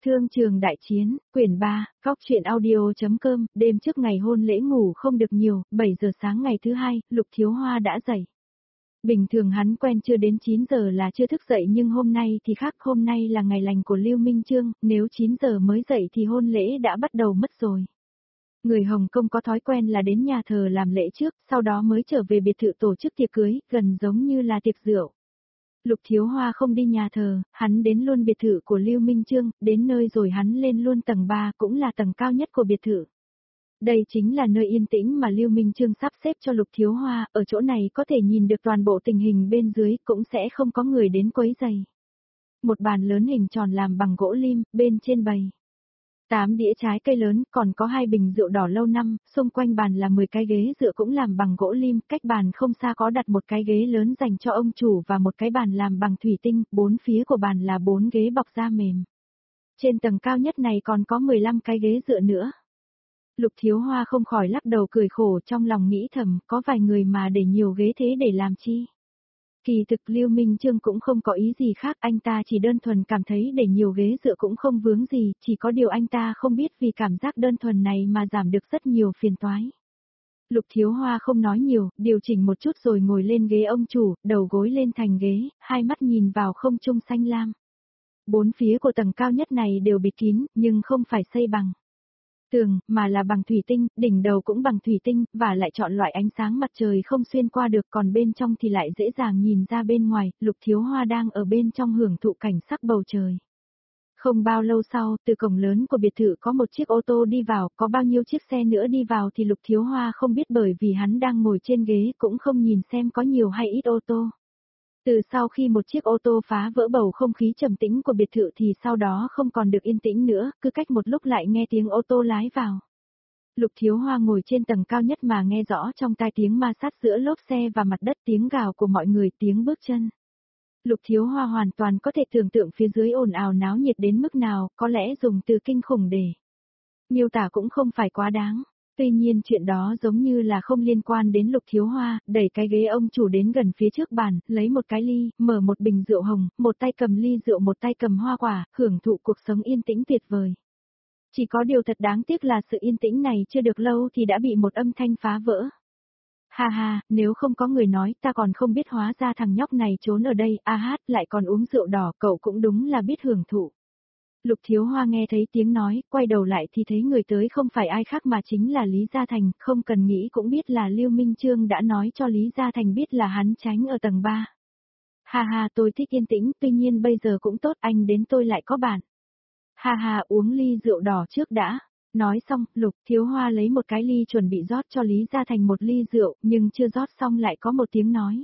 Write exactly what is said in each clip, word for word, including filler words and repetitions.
Thương trường đại chiến, quyển ba, góc truyện audio.com, đêm trước ngày hôn lễ ngủ không được nhiều, bảy giờ sáng ngày thứ hai, Lục Thiếu Hoa đã dậy. Bình thường hắn quen chưa đến chín giờ là chưa thức dậy nhưng hôm nay thì khác, hôm nay là ngày lành của Lưu Minh Chương, nếu chín giờ mới dậy thì hôn lễ đã bắt đầu mất rồi. Người Hồng Kông có thói quen là đến nhà thờ làm lễ trước, sau đó mới trở về biệt thự tổ chức tiệc cưới, gần giống như là tiệc rượu. Lục Thiếu Hoa không đi nhà thờ, hắn đến luôn biệt thự của Lưu Minh Chương, đến nơi rồi hắn lên luôn tầng ba, cũng là tầng cao nhất của biệt thự. Đây chính là nơi yên tĩnh mà Lưu Minh Chương sắp xếp cho Lục Thiếu Hoa, ở chỗ này có thể nhìn được toàn bộ tình hình bên dưới, cũng sẽ không có người đến quấy rầy. Một bàn lớn hình tròn làm bằng gỗ lim, bên trên bày tám đĩa trái cây lớn, còn có hai bình rượu đỏ lâu năm, xung quanh bàn là mười cái ghế dựa cũng làm bằng gỗ lim, cách bàn không xa có đặt một cái ghế lớn dành cho ông chủ và một cái bàn làm bằng thủy tinh, bốn phía của bàn là bốn ghế bọc da mềm. Trên tầng cao nhất này còn có mười lăm cái ghế dựa nữa. Lục Thiếu Hoa không khỏi lắc đầu cười khổ, trong lòng nghĩ thầm, có vài người mà để nhiều ghế thế để làm chi. Kỳ thực Lưu Minh Chương cũng không có ý gì khác, anh ta chỉ đơn thuần cảm thấy để nhiều ghế dựa cũng không vướng gì, chỉ có điều anh ta không biết vì cảm giác đơn thuần này mà giảm được rất nhiều phiền toái. Lục Thiếu Hoa không nói nhiều, điều chỉnh một chút rồi ngồi lên ghế ông chủ, đầu gối lên thành ghế, hai mắt nhìn vào không trung xanh lam. Bốn phía của tầng cao nhất này đều bịt kín, nhưng không phải xây bằng tường, mà là bằng thủy tinh, đỉnh đầu cũng bằng thủy tinh, và lại chọn loại ánh sáng mặt trời không xuyên qua được, còn bên trong thì lại dễ dàng nhìn ra bên ngoài. Lục Thiếu Hoa đang ở bên trong hưởng thụ cảnh sắc bầu trời. Không bao lâu sau, từ cổng lớn của biệt thự có một chiếc ô tô đi vào, có bao nhiêu chiếc xe nữa đi vào thì Lục Thiếu Hoa không biết, bởi vì hắn đang ngồi trên ghế cũng không nhìn xem có nhiều hay ít ô tô. Từ sau khi một chiếc ô tô phá vỡ bầu không khí trầm tĩnh của biệt thự thì sau đó không còn được yên tĩnh nữa, cứ cách một lúc lại nghe tiếng ô tô lái vào. Lục Thiếu Hoa ngồi trên tầng cao nhất mà nghe rõ trong tai tiếng ma sát giữa lốp xe và mặt đất, tiếng gào của mọi người, tiếng bước chân. Lục Thiếu Hoa hoàn toàn có thể tưởng tượng phía dưới ồn ào náo nhiệt đến mức nào, có lẽ dùng từ kinh khủng để miêu tả cũng không phải quá đáng. Tuy nhiên chuyện đó giống như là không liên quan đến Lục Thiếu Hoa, đẩy cái ghế ông chủ đến gần phía trước bàn, lấy một cái ly, mở một bình rượu hồng, một tay cầm ly rượu một tay cầm hoa quả, hưởng thụ cuộc sống yên tĩnh tuyệt vời. Chỉ có điều thật đáng tiếc là sự yên tĩnh này chưa được lâu thì đã bị một âm thanh phá vỡ. Ha ha, nếu không có người nói ta còn không biết hóa ra thằng nhóc này trốn ở đây, a hát lại còn uống rượu đỏ, cậu cũng đúng là biết hưởng thụ. Lục Thiếu Hoa nghe thấy tiếng nói, quay đầu lại thì thấy người tới không phải ai khác mà chính là Lý Gia Thành, không cần nghĩ cũng biết là Lưu Minh Chương đã nói cho Lý Gia Thành biết là hắn tránh ở tầng ba. Ha ha, tôi thích yên tĩnh, tuy nhiên bây giờ cũng tốt, anh đến tôi lại có bạn. Ha ha, uống ly rượu đỏ trước đã. Nói xong, Lục Thiếu Hoa lấy một cái ly chuẩn bị rót cho Lý Gia Thành một ly rượu, nhưng chưa rót xong lại có một tiếng nói.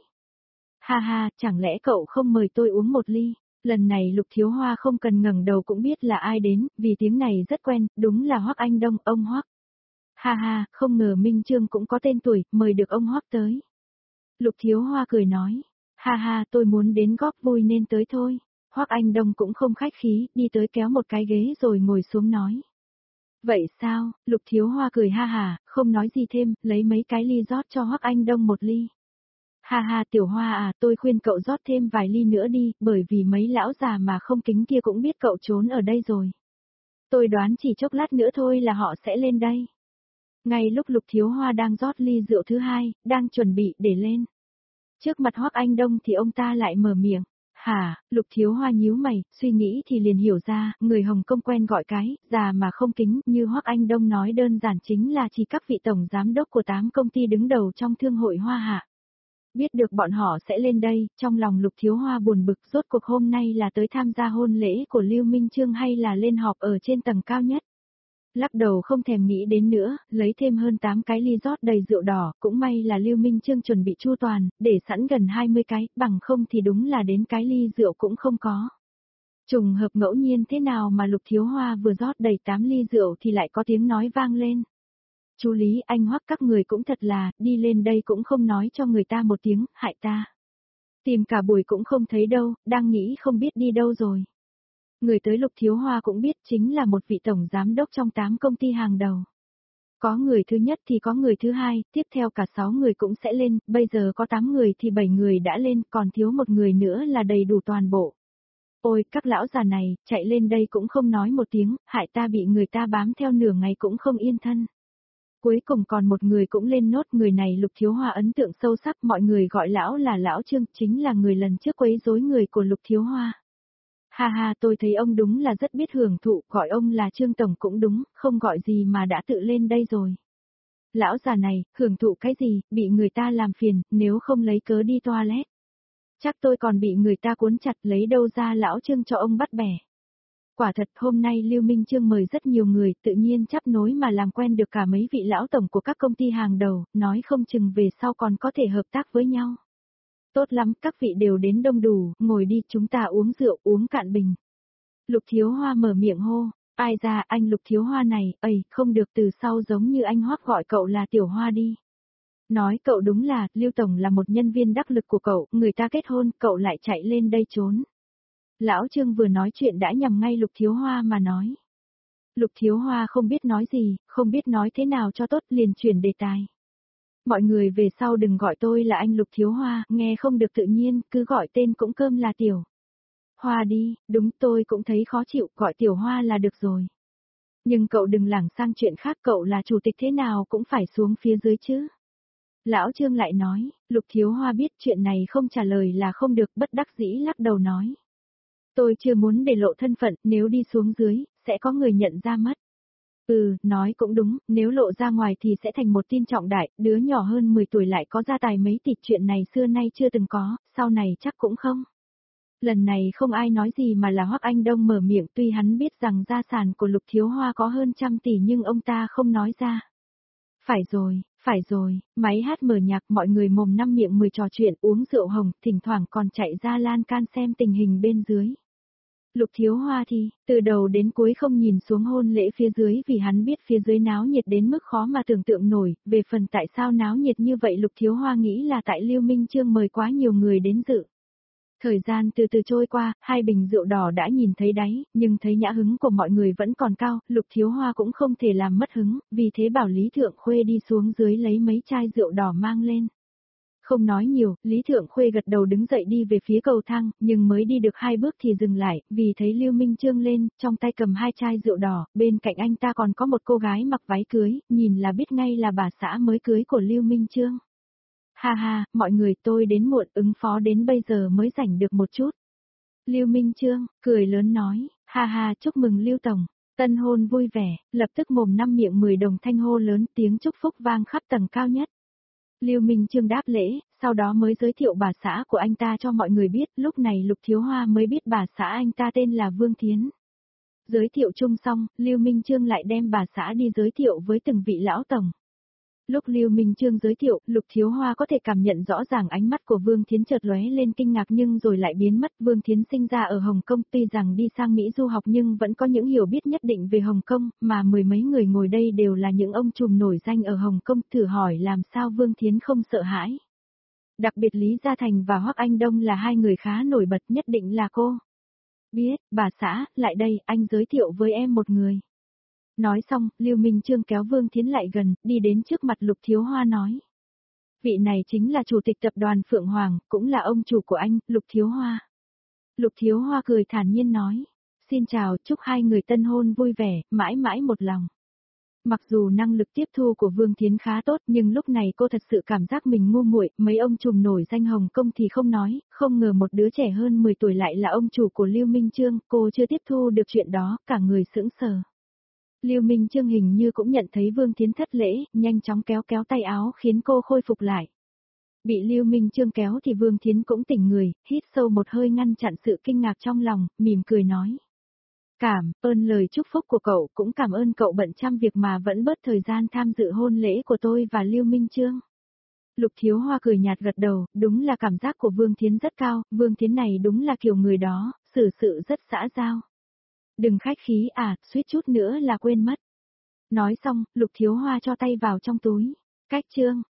Ha ha, chẳng lẽ cậu không mời tôi uống một ly? Lần này Lục Thiếu Hoa không cần ngẩng đầu cũng biết là ai đến, vì tiếng này rất quen, đúng là Hoắc Anh Đông, ông Hoắc. Ha ha, không ngờ Minh Chương cũng có tên tuổi, mời được ông Hoắc tới. Lục Thiếu Hoa cười nói, ha ha, tôi muốn đến góp vui nên tới thôi. Hoắc Anh Đông cũng không khách khí, đi tới kéo một cái ghế rồi ngồi xuống nói. Vậy sao? Lục Thiếu Hoa cười ha hà, không nói gì thêm, lấy mấy cái ly rót cho Hoắc Anh Đông một ly. Ha ha, Tiểu Hoa à, tôi khuyên cậu rót thêm vài ly nữa đi, bởi vì mấy lão già mà không kính kia cũng biết cậu trốn ở đây rồi. Tôi đoán chỉ chốc lát nữa thôi là họ sẽ lên đây. Ngay lúc Lục Thiếu Hoa đang rót ly rượu thứ hai, đang chuẩn bị để lên. Trước mặt Hoắc Anh Đông thì ông ta lại mở miệng. Hả, Lục Thiếu Hoa nhíu mày, suy nghĩ thì liền hiểu ra, người Hồng Kông quen gọi cái, già mà không kính, như Hoắc Anh Đông nói đơn giản chính là chỉ các vị tổng giám đốc của tám công ty đứng đầu trong thương hội Hoa Hạ. Biết được bọn họ sẽ lên đây, trong lòng Lục Thiếu Hoa buồn bực, rốt cuộc hôm nay là tới tham gia hôn lễ của Lưu Minh Chương hay là lên họp ở trên tầng cao nhất. Lắc đầu không thèm nghĩ đến nữa, lấy thêm hơn tám cái ly rót đầy rượu đỏ, cũng may là Lưu Minh Chương chuẩn bị chu toàn, để sẵn gần hai mươi cái, bằng không thì đúng là đến cái ly rượu cũng không có. Trùng hợp ngẫu nhiên thế nào mà Lục Thiếu Hoa vừa rót đầy tám ly rượu thì lại có tiếng nói vang lên. Chú Lý, anh Hoắc các người cũng thật là, đi lên đây cũng không nói cho người ta một tiếng, hại ta. Tìm cả buổi cũng không thấy đâu, đang nghĩ không biết đi đâu rồi. Người tới Lục Thiếu Hoa cũng biết chính là một vị tổng giám đốc trong tám công ty hàng đầu. Có người thứ nhất thì có người thứ hai, tiếp theo cả sáu người cũng sẽ lên, bây giờ có tám người thì bảy người đã lên, còn thiếu một người nữa là đầy đủ toàn bộ. Ôi, các lão già này, chạy lên đây cũng không nói một tiếng, hại ta bị người ta bám theo nửa ngày cũng không yên thân. Cuối cùng còn một người cũng lên nốt, người này Lục Thiếu Hoa ấn tượng sâu sắc, mọi người gọi lão là lão Trương, chính là người lần trước quấy rối người của Lục Thiếu Hoa. Ha ha, tôi thấy ông đúng là rất biết hưởng thụ, gọi ông là Trương Tổng cũng đúng, không gọi gì mà đã tự lên đây rồi. Lão già này, hưởng thụ cái gì, bị người ta làm phiền, nếu không lấy cớ đi toilet. Chắc tôi còn bị người ta cuốn chặt, lấy đâu ra lão Trương cho ông bắt bẻ. Quả thật hôm nay Lưu Minh Trương mời rất nhiều người, tự nhiên chắp nối mà làm quen được cả mấy vị lão tổng của các công ty hàng đầu, nói không chừng về sau còn có thể hợp tác với nhau. Tốt lắm, các vị đều đến đông đủ, ngồi đi, chúng ta uống rượu, uống cạn bình. Lục Thiếu Hoa mở miệng hô, ai ra, anh Lục Thiếu Hoa này, ây, không được, từ sau giống như anh Hoắc gọi cậu là Tiểu Hoa đi. Nói cậu đúng là, Lưu Tổng là một nhân viên đắc lực của cậu, người ta kết hôn, cậu lại chạy lên đây trốn. Lão Trương vừa nói chuyện đã nhằm ngay Lục Thiếu Hoa mà nói. Lục Thiếu Hoa không biết nói gì, không biết nói thế nào cho tốt, liền chuyển đề tài. Mọi người về sau đừng gọi tôi là anh Lục Thiếu Hoa, nghe không được tự nhiên, cứ gọi tên cũng cơm là Tiểu Hoa đi, đúng tôi cũng thấy khó chịu, gọi Tiểu Hoa là được rồi. Nhưng cậu đừng lảng sang chuyện khác, cậu là chủ tịch thế nào cũng phải xuống phía dưới chứ. Lão Trương lại nói, Lục Thiếu Hoa biết chuyện này không trả lời là không được, bất đắc dĩ lắc đầu nói. Tôi chưa muốn để lộ thân phận, nếu đi xuống dưới, sẽ có người nhận ra mất. Ừ, nói cũng đúng, nếu lộ ra ngoài thì sẽ thành một tin trọng đại, đứa nhỏ hơn mười tuổi lại có gia tài mấy tỷ, chuyện này xưa nay chưa từng có, sau này chắc cũng không. Lần này không ai nói gì mà là Hoắc Anh Đông mở miệng, tuy hắn biết rằng gia sản của Lục Thiếu Hoa có hơn trăm tỷ nhưng ông ta không nói ra. Phải rồi, phải rồi, máy hát mở nhạc, mọi người mồm năm miệng mười trò chuyện, uống rượu hồng, thỉnh thoảng còn chạy ra lan can xem tình hình bên dưới. Lục Thiếu Hoa thì, từ đầu đến cuối không nhìn xuống hôn lễ phía dưới vì hắn biết phía dưới náo nhiệt đến mức khó mà tưởng tượng nổi, về phần tại sao náo nhiệt như vậy Lục Thiếu Hoa nghĩ là tại Lưu Minh Trương mời quá nhiều người đến dự. Thời gian từ từ trôi qua, hai bình rượu đỏ đã nhìn thấy đáy, nhưng thấy nhã hứng của mọi người vẫn còn cao, Lục Thiếu Hoa cũng không thể làm mất hứng, vì thế bảo Lý Thượng Khuê đi xuống dưới lấy mấy chai rượu đỏ mang lên. Không nói nhiều, Lý Thượng Khuê gật đầu đứng dậy đi về phía cầu thang, nhưng mới đi được hai bước thì dừng lại, vì thấy Lưu Minh Trương lên, trong tay cầm hai chai rượu đỏ, bên cạnh anh ta còn có một cô gái mặc váy cưới, nhìn là biết ngay là bà xã mới cưới của Lưu Minh Trương. Ha ha, mọi người tôi đến muộn, ứng phó đến bây giờ mới rảnh được một chút. Lưu Minh Trương, cười lớn nói, ha ha, chúc mừng Lưu Tổng, tân hôn vui vẻ, lập tức mồm năm miệng mười đồng thanh hô lớn, tiếng chúc phúc vang khắp tầng cao nhất. Lưu Minh Trương đáp lễ, sau đó mới giới thiệu bà xã của anh ta cho mọi người biết, lúc này Lục Thiếu Hoa mới biết bà xã anh ta tên là Vương Thiến. Giới thiệu chung xong, Lưu Minh Trương lại đem bà xã đi giới thiệu với từng vị lão tổng. Lúc Lưu Minh Trương giới thiệu, Lục Thiếu Hoa có thể cảm nhận rõ ràng ánh mắt của Vương Thiến chợt lóe lên kinh ngạc nhưng rồi lại biến mất. Vương Thiến sinh ra ở Hồng Kông, tuy rằng đi sang Mỹ du học nhưng vẫn có những hiểu biết nhất định về Hồng Kông, mà mười mấy người ngồi đây đều là những ông trùm nổi danh ở Hồng Kông, thử hỏi làm sao Vương Thiến không sợ hãi. Đặc biệt Lý Gia Thành và Hoắc Anh Đông là hai người khá nổi bật, nhất định là cô. Biết, bà xã, lại đây, anh giới thiệu với em một người. Nói xong, Lưu Minh Trương kéo Vương Thiến lại gần, đi đến trước mặt Lục Thiếu Hoa nói. Vị này chính là chủ tịch tập đoàn Phượng Hoàng, cũng là ông chủ của anh, Lục Thiếu Hoa. Lục Thiếu Hoa cười thản nhiên nói. Xin chào, chúc hai người tân hôn vui vẻ, mãi mãi một lòng. Mặc dù năng lực tiếp thu của Vương Thiến khá tốt nhưng lúc này cô thật sự cảm giác mình ngu muội, mấy ông trùm nổi danh Hồng Kông thì không nói, không ngờ một đứa trẻ hơn mười tuổi lại là ông chủ của Lưu Minh Trương, cô chưa tiếp thu được chuyện đó, cả người sững sờ. Lưu Minh Trương hình như cũng nhận thấy Vương Thiến thất lễ, nhanh chóng kéo kéo tay áo khiến cô khôi phục lại. Bị Lưu Minh Trương kéo thì Vương Thiến cũng tỉnh người, hít sâu một hơi ngăn chặn sự kinh ngạc trong lòng, mỉm cười nói. Cảm ơn lời chúc phúc của cậu, cũng cảm ơn cậu bận trăm việc mà vẫn bớt thời gian tham dự hôn lễ của tôi và Lưu Minh Trương. Lục Thiếu Hoa cười nhạt gật đầu, đúng là cảm giác của Vương Thiến rất cao, Vương Thiến này đúng là kiểu người đó, xử sự rất xã giao. Đừng khách khí à, suýt chút nữa là quên mất. Nói xong, Lục Thiếu Hoa cho tay vào trong túi. Cách chương.